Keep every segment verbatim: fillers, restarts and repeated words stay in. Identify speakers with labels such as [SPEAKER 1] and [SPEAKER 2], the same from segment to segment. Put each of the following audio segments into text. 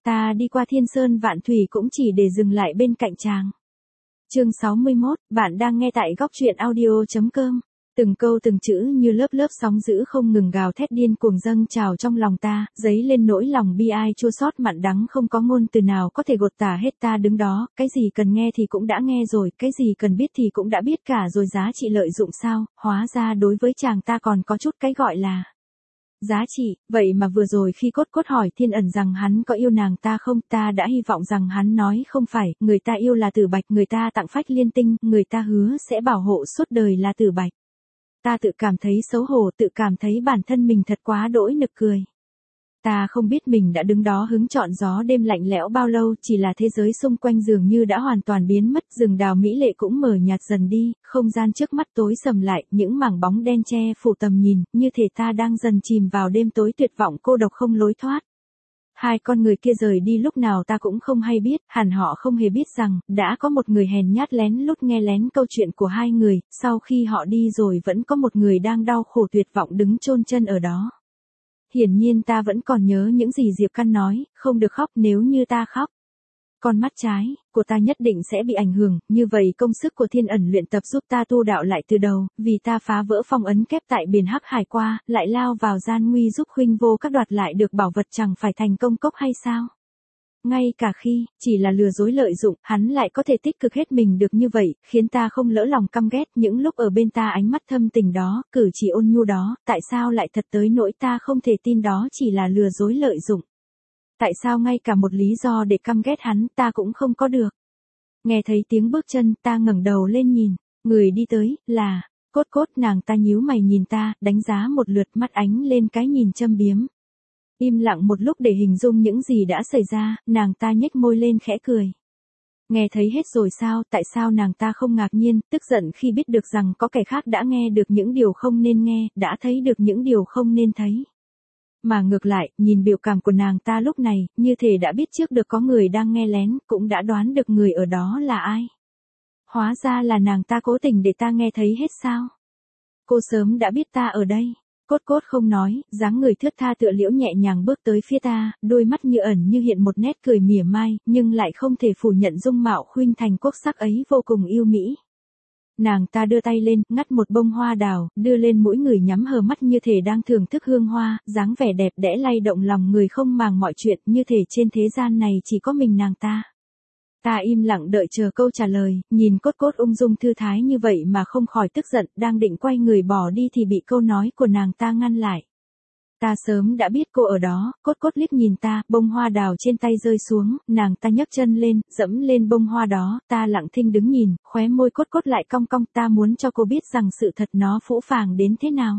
[SPEAKER 1] ta đi qua thiên sơn vạn thủy cũng chỉ để dừng lại bên cạnh chàng. Chương sáu mươi mốt, bạn đang nghe tại góc truyện audio chấm com. Từng câu từng chữ như lớp lớp sóng dữ không ngừng gào thét điên cuồng dâng trào trong lòng ta, dấy lên nỗi lòng bi ai chua xót mặn đắng không có ngôn từ nào có thể gột tả hết. Ta đứng đó, cái gì cần nghe thì cũng đã nghe rồi, cái gì cần biết thì cũng đã biết cả rồi, giá trị lợi dụng sao, hóa ra đối với chàng ta còn có chút cái gọi là giá trị. Vậy mà vừa rồi khi Cốt Cốt hỏi Thiên Ẩn rằng hắn có yêu nàng ta không, ta đã hy vọng rằng hắn nói không phải, người ta yêu là Tử Bạch, người ta tặng phách liên tinh, người ta hứa sẽ bảo hộ suốt đời là Tử Bạch. Ta tự cảm thấy xấu hổ, tự cảm thấy bản thân mình thật quá đỗi nực cười. Ta không biết mình đã đứng đó hứng trọn gió đêm lạnh lẽo bao lâu, chỉ là thế giới xung quanh dường như đã hoàn toàn biến mất, rừng đào mỹ lệ cũng mờ nhạt dần đi, không gian trước mắt tối sầm lại, những mảng bóng đen che phủ tầm nhìn, như thể ta đang dần chìm vào đêm tối tuyệt vọng cô độc không lối thoát. Hai con người kia rời đi lúc nào ta cũng không hay biết, hẳn họ không hề biết rằng, đã có một người hèn nhát lén lút nghe lén câu chuyện của hai người, sau khi họ đi rồi vẫn có một người đang đau khổ tuyệt vọng đứng chôn chân ở đó. Hiển nhiên ta vẫn còn nhớ những gì Diệp Căn nói, không được khóc, nếu như ta khóc, con mắt trái của ta nhất định sẽ bị ảnh hưởng, như vậy công sức của Thiên Ẩn luyện tập giúp ta tu đạo lại từ đầu, vì ta phá vỡ phong ấn kép tại biển Hắc Hải qua, lại lao vào gian nguy giúp huynh vô các đoạt lại được bảo vật, chẳng phải thành công cốc hay sao? Ngay cả khi, chỉ là lừa dối lợi dụng, hắn lại có thể tích cực hết mình được như vậy, khiến ta không lỡ lòng căm ghét. Những lúc ở bên ta ánh mắt thâm tình đó, cử chỉ ôn nhu đó, tại sao lại thật tới nỗi ta không thể tin đó chỉ là lừa dối lợi dụng? Tại sao ngay cả một lý do để căm ghét hắn ta cũng không có được? Nghe thấy tiếng bước chân, ta ngẩng đầu lên nhìn, người đi tới, là Cốt Cốt. Nàng ta nhíu mày nhìn ta, đánh giá một lượt, mắt ánh lên cái nhìn châm biếm. Im lặng một lúc để hình dung những gì đã xảy ra, nàng ta nhếch môi lên khẽ cười. Nghe thấy hết rồi sao? Tại sao nàng ta không ngạc nhiên, tức giận khi biết được rằng có kẻ khác đã nghe được những điều không nên nghe, đã thấy được những điều không nên thấy? Mà ngược lại, nhìn biểu cảm của nàng ta lúc này, như thể đã biết trước được có người đang nghe lén, cũng đã đoán được người ở đó là ai. Hóa ra là nàng ta cố tình để ta nghe thấy hết sao? Cô sớm đã biết ta ở đây. Cốt Cốt không nói, dáng người thướt tha tựa liễu nhẹ nhàng bước tới phía ta, đôi mắt như ẩn như hiện một nét cười mỉa mai, nhưng lại không thể phủ nhận dung mạo khuynh thành quốc sắc ấy vô cùng yêu mỹ. Nàng ta đưa tay lên, ngắt một bông hoa đào, đưa lên mũi người, nhắm hờ mắt như thể đang thưởng thức hương hoa, dáng vẻ đẹp đẽ lay động lòng người không màng mọi chuyện, như thể trên thế gian này chỉ có mình nàng ta. Ta im lặng đợi chờ câu trả lời, nhìn Cốt Cốt ung dung thư thái như vậy mà không khỏi tức giận, đang định quay người bỏ đi thì bị câu nói của nàng ta ngăn lại. Ta sớm đã biết cô ở đó. Cốt Cốt liếc nhìn ta, bông hoa đào trên tay rơi xuống, nàng ta nhấc chân lên, dẫm lên bông hoa đó, ta lặng thinh đứng nhìn, khóe môi Cốt Cốt lại cong cong, ta muốn cho cô biết rằng sự thật nó phũ phàng đến thế nào.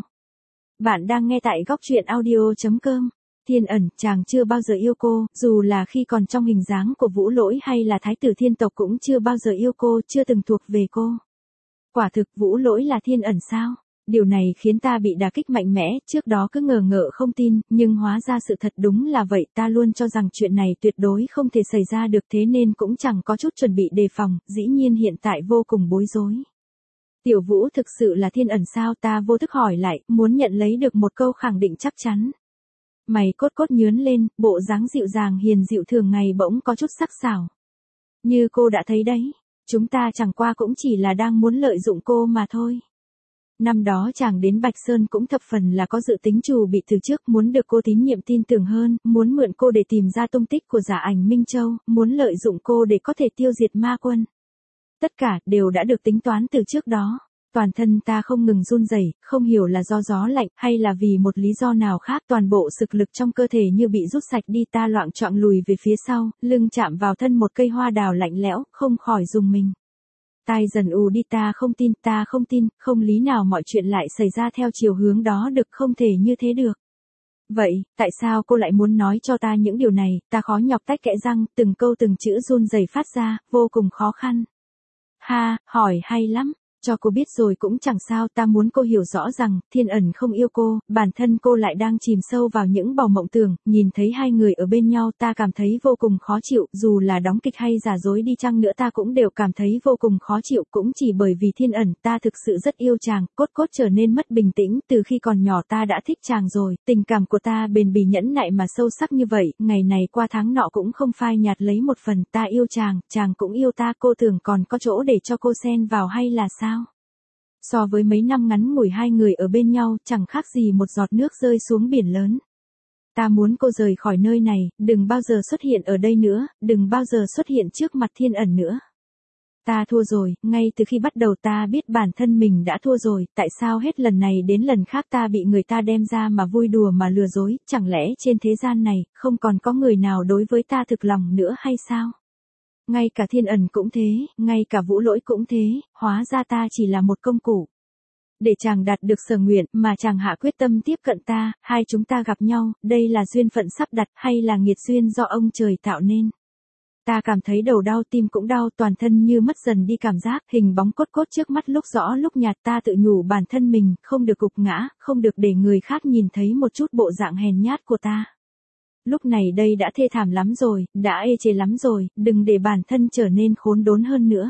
[SPEAKER 1] Bạn đang nghe tại góc truyện audio chấm com. Thiên Ẩn, chàng chưa bao giờ yêu cô, dù là khi còn trong hình dáng của Vũ Lỗi hay là Thái tử Thiên Tộc cũng chưa bao giờ yêu cô, chưa từng thuộc về cô. Quả thực Vũ Lỗi là Thiên Ẩn sao? Điều này khiến ta bị đả kích mạnh mẽ, trước đó cứ ngờ ngợ không tin, nhưng hóa ra sự thật đúng là vậy. Ta luôn cho rằng chuyện này tuyệt đối không thể xảy ra được, thế nên cũng chẳng có chút chuẩn bị đề phòng, dĩ nhiên hiện tại vô cùng bối rối. Tiểu Vũ thực sự là Thiên Ẩn sao? Ta vô thức hỏi lại, muốn nhận lấy được một câu khẳng định chắc chắn. Mày Cốt Cốt nhướn lên, bộ dáng dịu dàng hiền dịu thường ngày bỗng có chút sắc sảo. Như cô đã thấy đấy, chúng ta chẳng qua cũng chỉ là đang muốn lợi dụng cô mà thôi. Năm đó chàng đến Bạch Sơn cũng thập phần là có dự tính trù bị từ trước, muốn được cô tín nhiệm tin tưởng hơn, muốn mượn cô để tìm ra tung tích của Giả Ảnh Minh Châu, muốn lợi dụng cô để có thể tiêu diệt ma quân. Tất cả đều đã được tính toán từ trước đó. Toàn thân ta không ngừng run rẩy, không hiểu là do gió lạnh hay là vì một lý do nào khác, toàn bộ sức lực trong cơ thể như bị rút sạch đi, ta loạng choạng lùi về phía sau, lưng chạm vào thân một cây hoa đào lạnh lẽo, không khỏi rùng mình. Tai dần ù đi, ta không tin, ta không tin, không lý nào mọi chuyện lại xảy ra theo chiều hướng đó được, không thể như thế được. Vậy, tại sao cô lại muốn nói cho ta những điều này? Ta khó nhọc tách kẽ răng, từng câu từng chữ run rẩy phát ra, vô cùng khó khăn. Ha, hỏi hay lắm. Cho cô biết rồi cũng chẳng sao, ta muốn cô hiểu rõ rằng, Thiên Ẩn không yêu cô, bản thân cô lại đang chìm sâu vào những bầu mộng tưởng, nhìn thấy hai người ở bên nhau ta cảm thấy vô cùng khó chịu, dù là đóng kịch hay giả dối đi chăng nữa ta cũng đều cảm thấy vô cùng khó chịu, cũng chỉ bởi vì Thiên Ẩn, ta thực sự rất yêu chàng, cốt cốt trở nên mất bình tĩnh, từ khi còn nhỏ ta đã thích chàng rồi, tình cảm của ta bền bỉ nhẫn nại mà sâu sắc như vậy, ngày này qua tháng nọ cũng không phai nhạt lấy một phần, ta yêu chàng, chàng cũng yêu ta, cô tưởng còn có chỗ để cho cô xen vào hay là sao? So với mấy năm ngắn ngủi hai người ở bên nhau, chẳng khác gì một giọt nước rơi xuống biển lớn. Ta muốn cô rời khỏi nơi này, đừng bao giờ xuất hiện ở đây nữa, đừng bao giờ xuất hiện trước mặt Thiên Ẩn nữa. Ta thua rồi, ngay từ khi bắt đầu ta biết bản thân mình đã thua rồi, tại sao hết lần này đến lần khác ta bị người ta đem ra mà vui đùa mà lừa dối, chẳng lẽ trên thế gian này, không còn có người nào đối với ta thực lòng nữa hay sao? Ngay cả Thiên Ẩn cũng thế, ngay cả Vũ Lỗi cũng thế, hóa ra ta chỉ là một công cụ. Để chàng đạt được sở nguyện mà chàng hạ quyết tâm tiếp cận ta, hai chúng ta gặp nhau, đây là duyên phận sắp đặt hay là nghiệt duyên do ông trời tạo nên. Ta cảm thấy đầu đau tim cũng đau toàn thân như mất dần đi cảm giác, hình bóng cốt cốt trước mắt lúc rõ lúc nhạt ta tự nhủ bản thân mình, không được gục ngã, không được để người khác nhìn thấy một chút bộ dạng hèn nhát của ta. Lúc này đây đã thê thảm lắm rồi, đã ê chề lắm rồi, đừng để bản thân trở nên khốn đốn hơn nữa.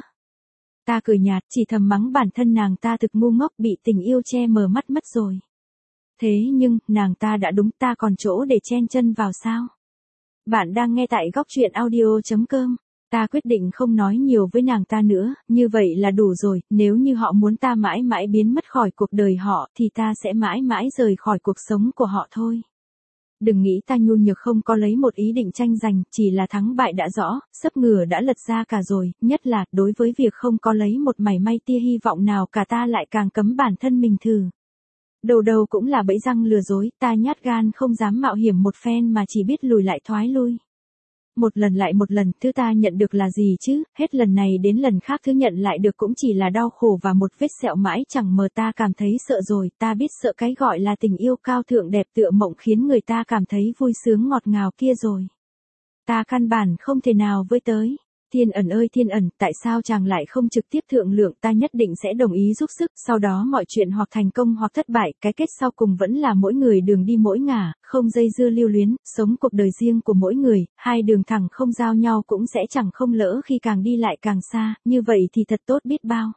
[SPEAKER 1] Ta cười nhạt, chỉ thầm mắng bản thân nàng ta thực ngu ngốc bị tình yêu che mờ mắt mất rồi. Thế nhưng, nàng ta đã đúng, ta còn chỗ để chen chân vào sao? Bạn đang nghe tại góc truyện audio chấm com. Ta quyết định không nói nhiều với nàng ta nữa, như vậy là đủ rồi, nếu như họ muốn ta mãi mãi biến mất khỏi cuộc đời họ, thì ta sẽ mãi mãi rời khỏi cuộc sống của họ thôi. Đừng nghĩ ta nhu nhược không có lấy một ý định tranh giành, chỉ là thắng bại đã rõ, sấp ngửa đã lật ra cả rồi, nhất là, đối với việc không có lấy một mảy may tia hy vọng nào cả ta lại càng cấm bản thân mình thử. Đầu đầu cũng là bẫy răng lừa dối, ta nhát gan không dám mạo hiểm một phen mà chỉ biết lùi lại thoái lui. Một lần lại một lần, thứ ta nhận được là gì chứ, hết lần này đến lần khác thứ nhận lại được cũng chỉ là đau khổ và một vết sẹo mãi chẳng mờ ta cảm thấy sợ rồi, ta biết sợ cái gọi là tình yêu cao thượng đẹp tựa mộng khiến người ta cảm thấy vui sướng ngọt ngào kia rồi. Ta căn bản không thể nào với tới. Thiên Ẩn ơi Thiên Ẩn, tại sao chàng lại không trực tiếp thượng lượng, ta nhất định sẽ đồng ý giúp sức, sau đó mọi chuyện hoặc thành công hoặc thất bại, cái kết sau cùng vẫn là mỗi người đường đi mỗi ngả, không dây dưa lưu luyến, sống cuộc đời riêng của mỗi người, hai đường thẳng không giao nhau cũng sẽ chẳng không lỡ khi càng đi lại càng xa, như vậy thì thật tốt biết bao.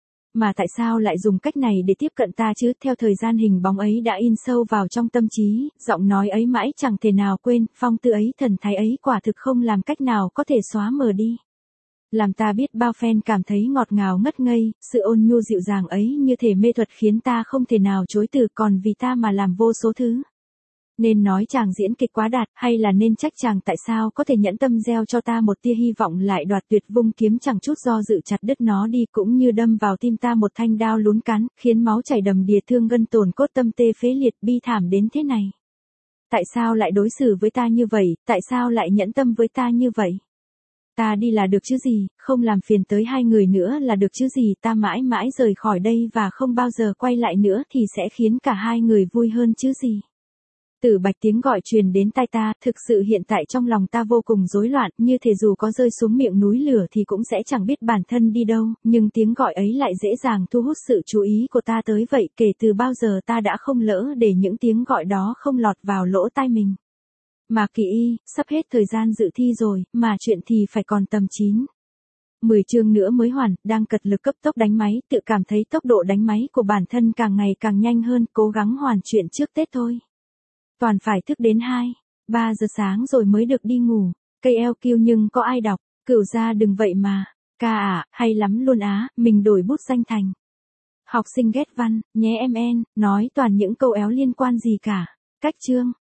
[SPEAKER 1] Mà tại sao lại dùng cách này để tiếp cận ta chứ, theo thời gian hình bóng ấy đã in sâu vào trong tâm trí, giọng nói ấy mãi chẳng thể nào quên, phong tư ấy thần thái ấy quả thực không làm cách nào có thể xóa mờ đi. Làm ta biết bao phen cảm thấy ngọt ngào ngất ngây, sự ôn nhu dịu dàng ấy như thể mê thuật khiến ta không thể nào chối từ còn vì ta mà làm vô số thứ. Nên nói chàng diễn kịch quá đạt, hay là nên trách chàng tại sao có thể nhẫn tâm gieo cho ta một tia hy vọng lại đoạt tuyệt vung kiếm chẳng chút do dự chặt đứt nó đi cũng như đâm vào tim ta một thanh đao lún cán, khiến máu chảy đầm đìa thương gân tổn cốt tâm tê phế liệt bi thảm đến thế này. Tại sao lại đối xử với ta như vậy, tại sao lại nhẫn tâm với ta như vậy? Ta đi là được chứ gì, không làm phiền tới hai người nữa là được chứ gì, ta mãi mãi rời khỏi đây và không bao giờ quay lại nữa thì sẽ khiến cả hai người vui hơn chứ gì. Tử Bạch tiếng gọi truyền đến tai ta, thực sự hiện tại trong lòng ta vô cùng rối loạn, như thể dù có rơi xuống miệng núi lửa thì cũng sẽ chẳng biết bản thân đi đâu, nhưng tiếng gọi ấy lại dễ dàng thu hút sự chú ý của ta tới vậy, kể từ bao giờ ta đã không lỡ để những tiếng gọi đó không lọt vào lỗ tai mình. Mà Kỳ Y, sắp hết thời gian dự thi rồi, mà chuyện thì phải còn tầm chín. mười chương nữa mới hoàn, đang cật lực cấp tốc đánh máy, tự cảm thấy tốc độ đánh máy của bản thân càng ngày càng nhanh hơn, cố gắng hoàn chuyện trước Tết thôi. Toàn phải thức đến hai, ba giờ sáng rồi mới được đi ngủ, cây eo kiêu nhưng có ai đọc, Cửu gia đừng vậy mà, ca à, hay lắm luôn á, mình đổi bút danh thành. Học sinh ghét văn, nhé em en, nói toàn những câu éo liên quan gì cả, cách chương.